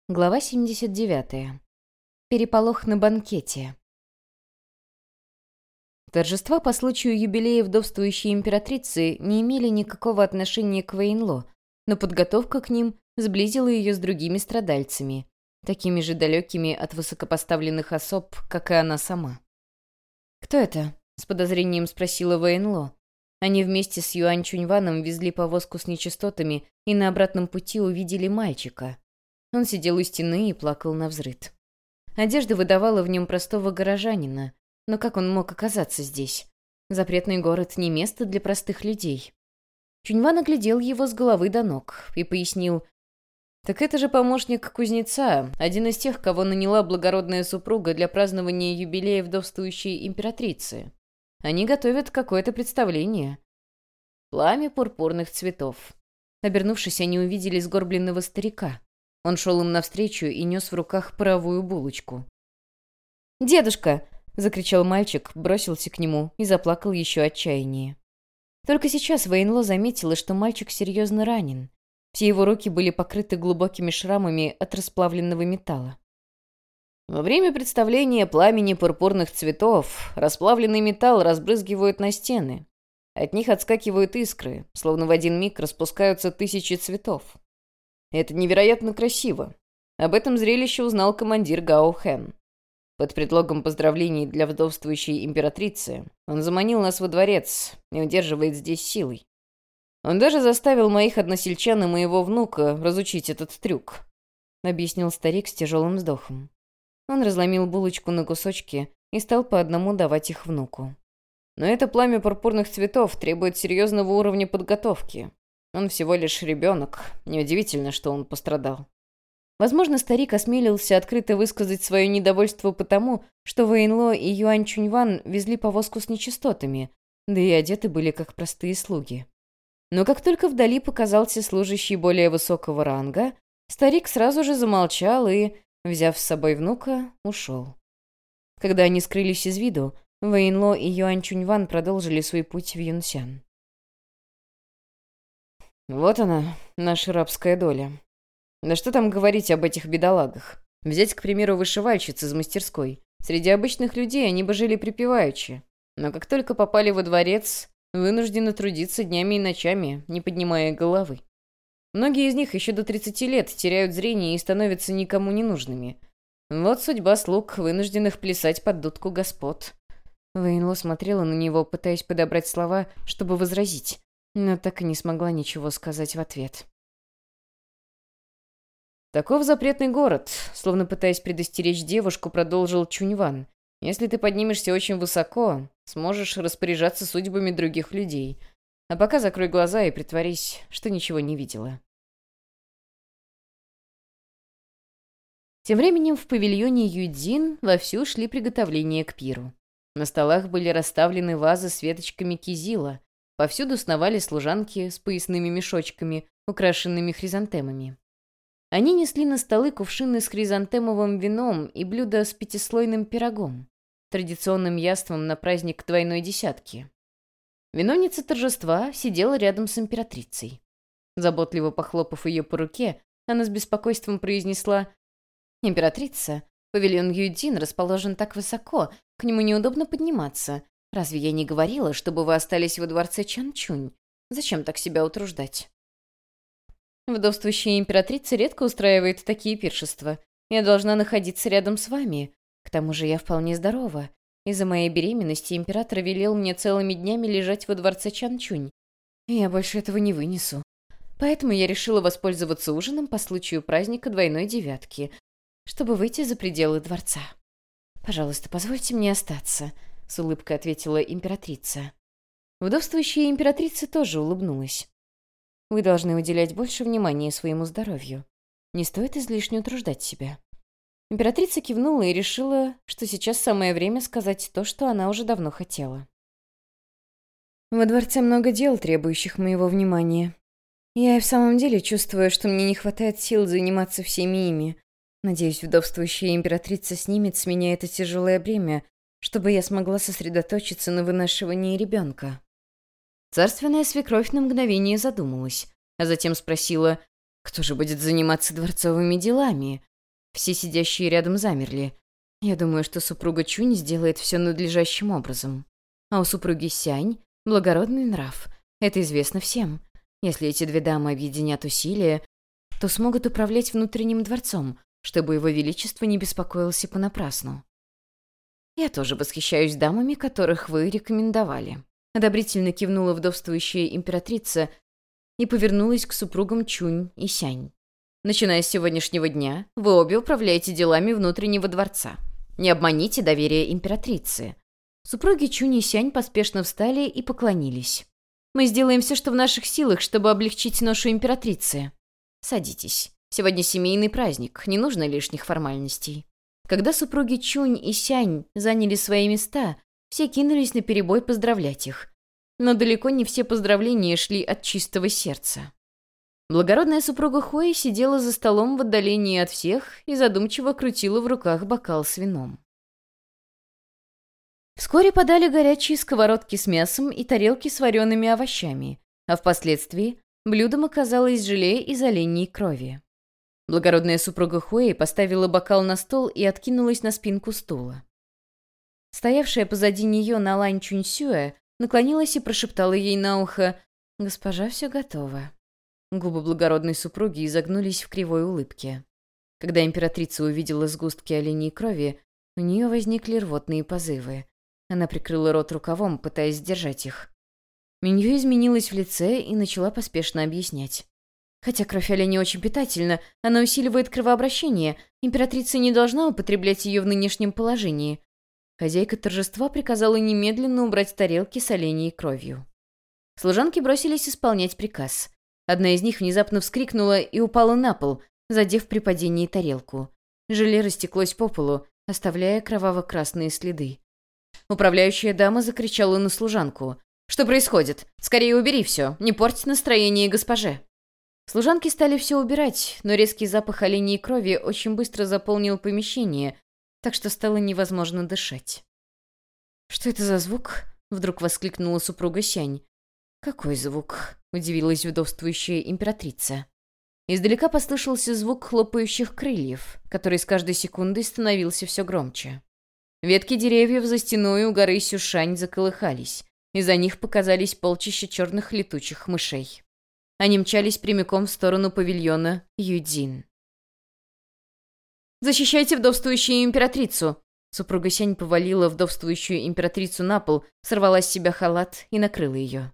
Глава 79. Переполох на банкете. Торжества по случаю юбилея вдовствующей императрицы не имели никакого отношения к Вейнло, но подготовка к ним сблизила ее с другими страдальцами, такими же далекими от высокопоставленных особ, как и она сама. «Кто это?» — с подозрением спросила Вейнло. Они вместе с Юань Чуньваном везли повозку с нечистотами и на обратном пути увидели мальчика. Он сидел у стены и плакал навзрыд. Одежда выдавала в нем простого горожанина, но как он мог оказаться здесь? Запретный город не место для простых людей. Чуньван оглядел его с головы до ног и пояснил: «Так это же помощник кузнеца, один из тех, кого наняла благородная супруга для празднования юбилея вдовствующей императрицы. Они готовят какое-то представление. Пламя пурпурных цветов». Обернувшись, они увидели сгорбленного старика. Он шел им навстречу и нес в руках паровую булочку. «Дедушка!» — закричал мальчик, бросился к нему и заплакал еще отчаяннее. Только сейчас Вейнло заметила, что мальчик серьезно ранен. Все его руки были покрыты глубокими шрамами от расплавленного металла. Во время представления пламени пурпурных цветов расплавленный металл разбрызгивают на стены. От них отскакивают искры, словно в один миг распускаются тысячи цветов. Это невероятно красиво. Об этом зрелище узнал командир Гао Хэн. Под предлогом поздравлений для вдовствующей императрицы он заманил нас во дворец и удерживает здесь силой. Он даже заставил моих односельчан и моего внука разучить этот трюк», — объяснил старик с тяжелым вздохом. Он разломил булочку на кусочки и стал по одному давать их внуку. «Но это пламя пурпурных цветов требует серьезного уровня подготовки. Он всего лишь ребенок. Неудивительно, что он пострадал». Возможно, старик осмелился открыто высказать свое недовольство потому, что Вейнло и Юань Чуньван везли повозку с нечистотами, да и одеты были как простые слуги. Но как только вдали показался служащий более высокого ранга, старик сразу же замолчал и, взяв с собой внука, ушел. Когда они скрылись из виду, Вейнло и Юань Чуньван продолжили свой путь в Юнсян. «Вот она, наша рабская доля. Да что там говорить об этих бедолагах? Взять, к примеру, вышивальщиц из мастерской. Среди обычных людей они бы жили припеваючи. Но как только попали во дворец, вынуждены трудиться днями и ночами, не поднимая головы. Многие из них еще до 30 лет теряют зрение и становятся никому не нужными. Вот судьба слуг, вынужденных плясать под дудку господ». Вейнло смотрела на него, пытаясь подобрать слова, чтобы возразить, но так и не смогла ничего сказать в ответ. «Таков запретный город», — словно пытаясь предостеречь девушку, продолжил Чуньван. «Если ты поднимешься очень высоко, сможешь распоряжаться судьбами других людей. А пока закрой глаза и притворись, что ничего не видела». Тем временем в павильоне Юйцзин вовсю шли приготовления к пиру. На столах были расставлены вазы с веточками кизила. Повсюду сновали служанки с поясными мешочками, украшенными хризантемами. Они несли на столы кувшины с хризантемовым вином и блюда с пятислойным пирогом, традиционным яством на праздник двойной десятки. Виновница торжества сидела рядом с императрицей. Заботливо похлопав ее по руке, она с беспокойством произнесла: «Императрица, павильон Юйцзин расположен так высоко, к нему неудобно подниматься. Разве я не говорила, чтобы вы остались во дворце Чанчунь? Зачем так себя утруждать?» «Вдовствующая императрица редко устраивает такие пиршества. Я должна находиться рядом с вами. К тому же я вполне здорова. Из-за моей беременности император велел мне целыми днями лежать во дворце Чанчунь. Я больше этого не вынесу. Поэтому я решила воспользоваться ужином по случаю праздника двойной девятки, чтобы выйти за пределы дворца. Пожалуйста, позвольте мне остаться», — с улыбкой ответила императрица. Вдовствующая императрица тоже улыбнулась. «Вы должны уделять больше внимания своему здоровью. Не стоит излишне утруждать себя». Императрица кивнула и решила, что сейчас самое время сказать то, что она уже давно хотела. «Во дворце много дел, требующих моего внимания. Я и в самом деле чувствую, что мне не хватает сил заниматься всеми ими. Надеюсь, вдовствующая императрица снимет с меня это тяжелое бремя, чтобы я смогла сосредоточиться на вынашивании ребенка». Царственная свекровь на мгновение задумалась, а затем спросила: «Кто же будет заниматься дворцовыми делами? Все сидящие рядом замерли. Я думаю, что супруга Чунь сделает все надлежащим образом. А у супруги Сянь благородный нрав. Это известно всем. Если эти две дамы объединят усилия, то смогут управлять внутренним дворцом, чтобы его величество не беспокоился понапрасну. Я тоже восхищаюсь дамами, которых вы рекомендовали. Одобрительно кивнула вдовствующая императрица и повернулась к супругам Чунь и Сянь. Начиная с сегодняшнего дня, вы обе управляете делами внутреннего дворца. Не обманите доверие императрицы. Супруги Чунь и Сянь поспешно встали и поклонились. Мы сделаем все, что в наших силах, чтобы облегчить ношу императрицы. Садитесь. Сегодня семейный праздник, не нужно лишних формальностей. Когда супруги Чунь и Сянь заняли свои места, все кинулись наперебой поздравлять их. Но далеко не все поздравления шли от чистого сердца. Благородная супруга Хуэй сидела за столом в отдалении от всех и задумчиво крутила в руках бокал с вином. Вскоре подали горячие сковородки с мясом и тарелки с вареными овощами, а впоследствии блюдом оказалось желе из оленьей крови. Благородная супруга Хуэй поставила бокал на стол и откинулась на спинку стула. Стоявшая позади нее Налань Чуньсюэ наклонилась и прошептала ей на ухо: «Госпожа, все готово». Губы благородной супруги изогнулись в кривой улыбке. Когда императрица увидела сгустки оленьей крови, у нее возникли рвотные позывы. Она прикрыла рот рукавом, пытаясь сдержать их. Минью изменилась в лице и начала поспешно объяснять. Хотя кровь оленя очень питательна, она усиливает кровообращение, императрица не должна употреблять ее в нынешнем положении. Хозяйка торжества приказала немедленно убрать тарелки с оленьей кровью. Служанки бросились исполнять приказ. Одна из них внезапно вскрикнула и упала на пол, задев при падении тарелку. Желе растеклось по полу, оставляя кроваво-красные следы. Управляющая дама закричала на служанку: «Что происходит? Скорее убери все, не порть настроение госпоже!» Служанки стали все убирать, но резкий запах оленьей крови очень быстро заполнил помещение, так что стало невозможно дышать. «Что это за звук?» — вдруг воскликнула супруга Сянь. «Какой звук?» — удивилась вдовствующая императрица. Издалека послышался звук хлопающих крыльев, который с каждой секундой становился все громче. Ветки деревьев за стеной у горы Сюшань заколыхались. Из-за них показались полчища черных летучих мышей. Они мчались прямиком в сторону павильона Юдзин. «Защищайте вдовствующую императрицу!» Супруга Сянь повалила вдовствующую императрицу на пол, сорвала с себя халат и накрыла ее.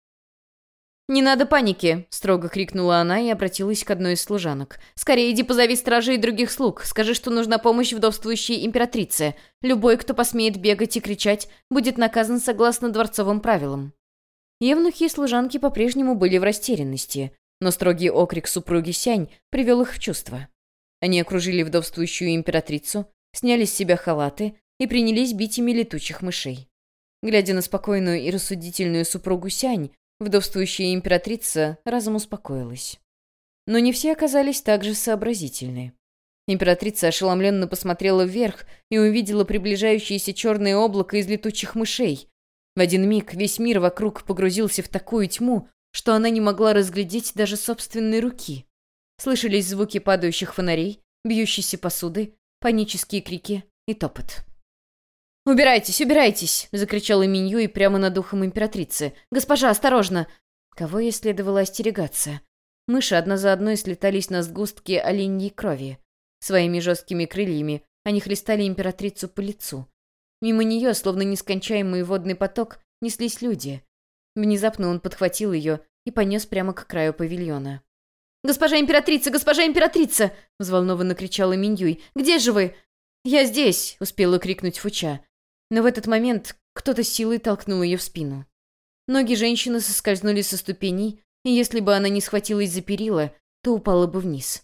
«Не надо паники!» — строго крикнула она и обратилась к одной из служанок. «Скорее иди позови стражей и других слуг. Скажи, что нужна помощь вдовствующей императрице. Любой, кто посмеет бегать и кричать, будет наказан согласно дворцовым правилам». Евнухи и служанки по-прежнему были в растерянности, но строгий окрик супруги Сянь привел их в чувство. Они окружили вдовствующую императрицу, сняли с себя халаты и принялись бить ими летучих мышей. Глядя на спокойную и рассудительную супругу Сянь, вдовствующая императрица разом успокоилась. Но не все оказались так же сообразительны. Императрица ошеломленно посмотрела вверх и увидела приближающееся черное облако из летучих мышей. В один миг весь мир вокруг погрузился в такую тьму, что она не могла разглядеть даже собственной руки. Слышались звуки падающих фонарей, бьющейся посуды, панические крики и топот. «Убирайтесь, убирайтесь!» — закричала Миньюй прямо над ухом императрицы. «Госпожа, осторожно!» Кого ей следовало остерегаться? Мыши одна за одной слетались на сгустки оленьей крови. Своими жесткими крыльями они хлестали императрицу по лицу. Мимо нее, словно нескончаемый водный поток, неслись люди. Внезапно он подхватил ее и понес прямо к краю павильона. «Госпожа императрица! Госпожа императрица!» — взволнованно кричала Миньюй. «Где же вы?» «Я здесь!» — успела крикнуть Фуча. Но в этот момент кто-то силой толкнул ее в спину. Ноги женщины соскользнули со ступеней, и если бы она не схватилась за перила, то упала бы вниз.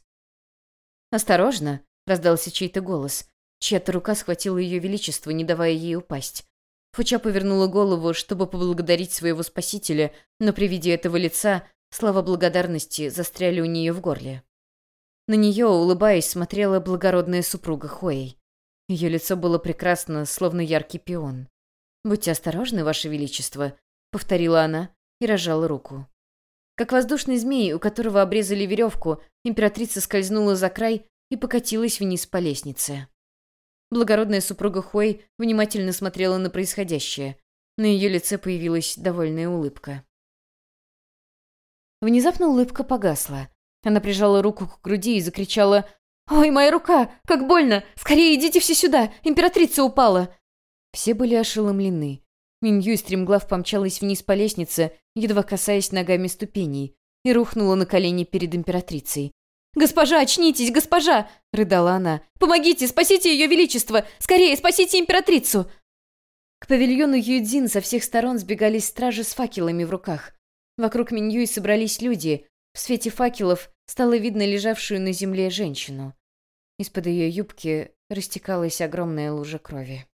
«Осторожно!» — раздался чей-то голос. Чья-то рука схватила ее величество, не давая ей упасть. Фуча повернула голову, чтобы поблагодарить своего спасителя, но при виде этого лица слова благодарности застряли у нее в горле. На нее, улыбаясь, смотрела благородная супруга Хуэй. Ее лицо было прекрасно, словно яркий пион. «Будьте осторожны, Ваше Величество», — повторила она и разжала руку. Как воздушный змей, у которого обрезали веревку, императрица скользнула за край и покатилась вниз по лестнице. Благородная супруга Хуэй внимательно смотрела на происходящее. На ее лице появилась довольная улыбка. Внезапно улыбка погасла. Она прижала руку к груди и закричала: «Ой, моя рука! Как больно! Скорее идите все сюда! Императрица упала!» Все были ошеломлены. Миньюй стремглав помчалась вниз по лестнице, едва касаясь ногами ступеней, и рухнула на колени перед императрицей. «Госпожа, очнитесь, госпожа!» — рыдала она. «Помогите, спасите ее величество! Скорее, спасите императрицу!» К павильону Юйцзин со всех сторон сбегались стражи с факелами в руках. Вокруг Миньюй собрались люди. В свете факелов стало видно лежавшую на земле женщину. Из-под ее юбки растекалась огромная лужа крови.